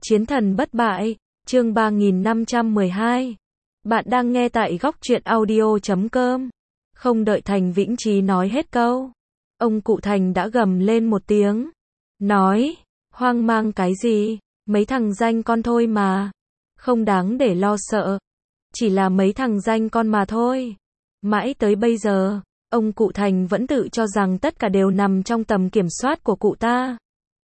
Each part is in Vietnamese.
Chiến thần bất bại, chương 3512. Bạn đang nghe tại góc truyện audio.com. Không đợi Thành Vĩnh Trí nói hết câu, ông cụ Thành đã gầm lên một tiếng. Nói, hoang mang cái gì, mấy thằng danh con thôi mà. Không đáng để lo sợ. Chỉ là mấy thằng danh con mà thôi. Mãi tới bây giờ, ông cụ Thành vẫn tự cho rằng tất cả đều nằm trong tầm kiểm soát của cụ ta.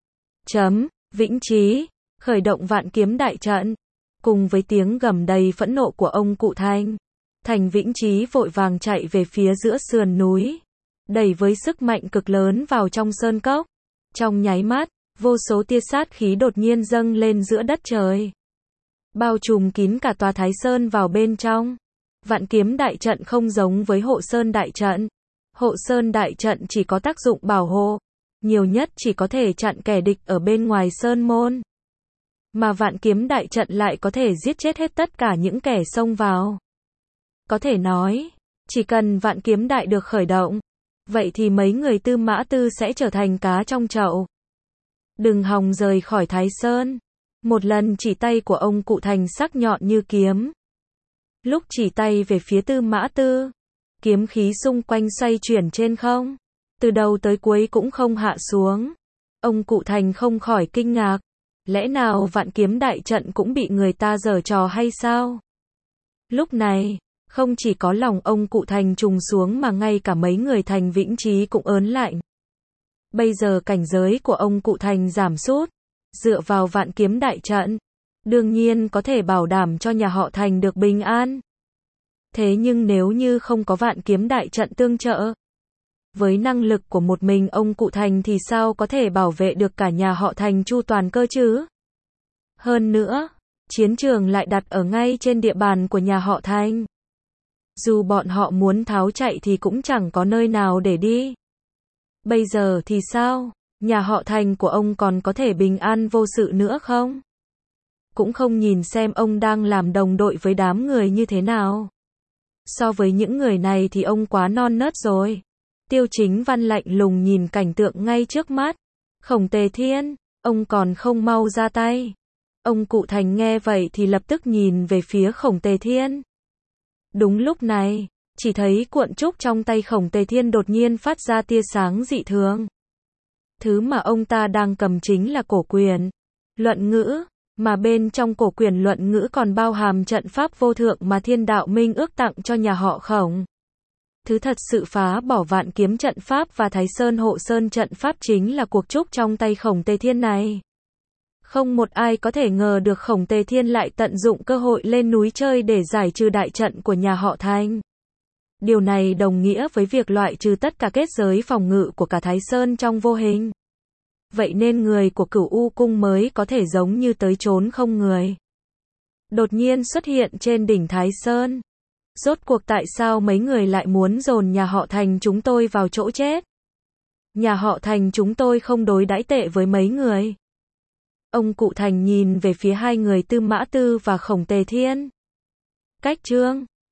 Vĩnh Trí, khởi động vạn kiếm đại trận. Cùng với tiếng gầm đầy phẫn nộ của ông cụ Thành, Thành Vĩnh Trí vội vàng chạy về phía giữa sườn núi, đẩy với sức mạnh cực lớn vào trong sơn cốc. Trong nháy mắt, vô số tia sát khí đột nhiên dâng lên giữa đất trời, bao trùm kín cả tòa Thái Sơn vào bên trong. Vạn kiếm đại trận không giống với hộ sơn đại trận. Hộ sơn đại trận chỉ có tác dụng bảo hộ, nhiều nhất chỉ có thể chặn kẻ địch ở bên ngoài sơn môn. Mà vạn kiếm đại trận lại có thể giết chết hết tất cả những kẻ xông vào. Có thể nói, chỉ cần vạn kiếm đại được khởi động, vậy thì mấy người Tư Mã Tư sẽ trở thành cá trong chậu. Đừng hòng rời khỏi Thái Sơn. Một lần chỉ tay của ông cụ Thành sắc nhọn như kiếm. Lúc chỉ tay về phía Tư Mã Tư, kiếm khí xung quanh xoay chuyển trên không, từ đầu tới cuối cũng không hạ xuống. Ông cụ Thành không khỏi kinh ngạc. Lẽ nào vạn kiếm đại trận cũng bị người ta giở trò hay sao? Lúc này, không chỉ có lòng ông cụ Thành trùng xuống mà ngay cả mấy người Thành Vĩnh Trí cũng ớn lạnh. Bây giờ cảnh giới của ông cụ Thành giảm sút, dựa vào vạn kiếm đại trận, đương nhiên có thể bảo đảm cho nhà họ Thành được bình an. Thế nhưng nếu như không có vạn kiếm đại trận tương trợ, với năng lực của một mình ông cụ Thành thì sao có thể bảo vệ được cả nhà họ Thành chu toàn cơ chứ? Hơn nữa, chiến trường lại đặt ở ngay trên địa bàn của nhà họ Thành. Dù bọn họ muốn tháo chạy thì cũng chẳng có nơi nào để đi. Bây giờ thì sao? Nhà họ Thành của ông còn có thể bình an vô sự nữa không? Cũng không nhìn xem ông đang làm đồng đội với đám người như thế nào. So với những người này thì ông quá non nớt rồi. Tiêu Chính Văn lạnh lùng nhìn cảnh tượng ngay trước mắt. Khổng Tề Thiên, ông còn không mau ra tay. Ông cụ Thành nghe vậy thì lập tức nhìn về phía Khổng Tề Thiên. Đúng lúc này, chỉ thấy cuộn trúc trong tay Khổng Tề Thiên đột nhiên phát ra tia sáng dị thường. Thứ mà ông ta đang cầm chính là cổ quyền luận ngữ, mà bên trong cổ quyền luận ngữ còn bao hàm trận pháp vô thượng mà Thiên Đạo Minh ước tặng cho nhà họ Khổng. Thứ thật sự phá bỏ vạn kiếm trận pháp và Thái Sơn hộ sơn trận pháp chính là cuộc trúc trong tay Khổng Tề Thiên này. Không một ai có thể ngờ được Khổng Tề Thiên lại tận dụng cơ hội lên núi chơi để giải trừ đại trận của nhà họ Thành. Điều này đồng nghĩa với việc loại trừ tất cả kết giới phòng ngự của cả Thái Sơn trong vô hình. Vậy nên người của Cửu U Cung mới có thể giống như tới trốn không người, đột nhiên xuất hiện trên đỉnh Thái Sơn. Rốt cuộc tại sao mấy người lại muốn dồn nhà họ Thành chúng tôi vào chỗ chết? Nhà họ Thành chúng tôi không đối đãi tệ với mấy người. Ông cụ Thành nhìn về phía hai người Tư Mã Tư và Khổng Tề Thiên. Cách chương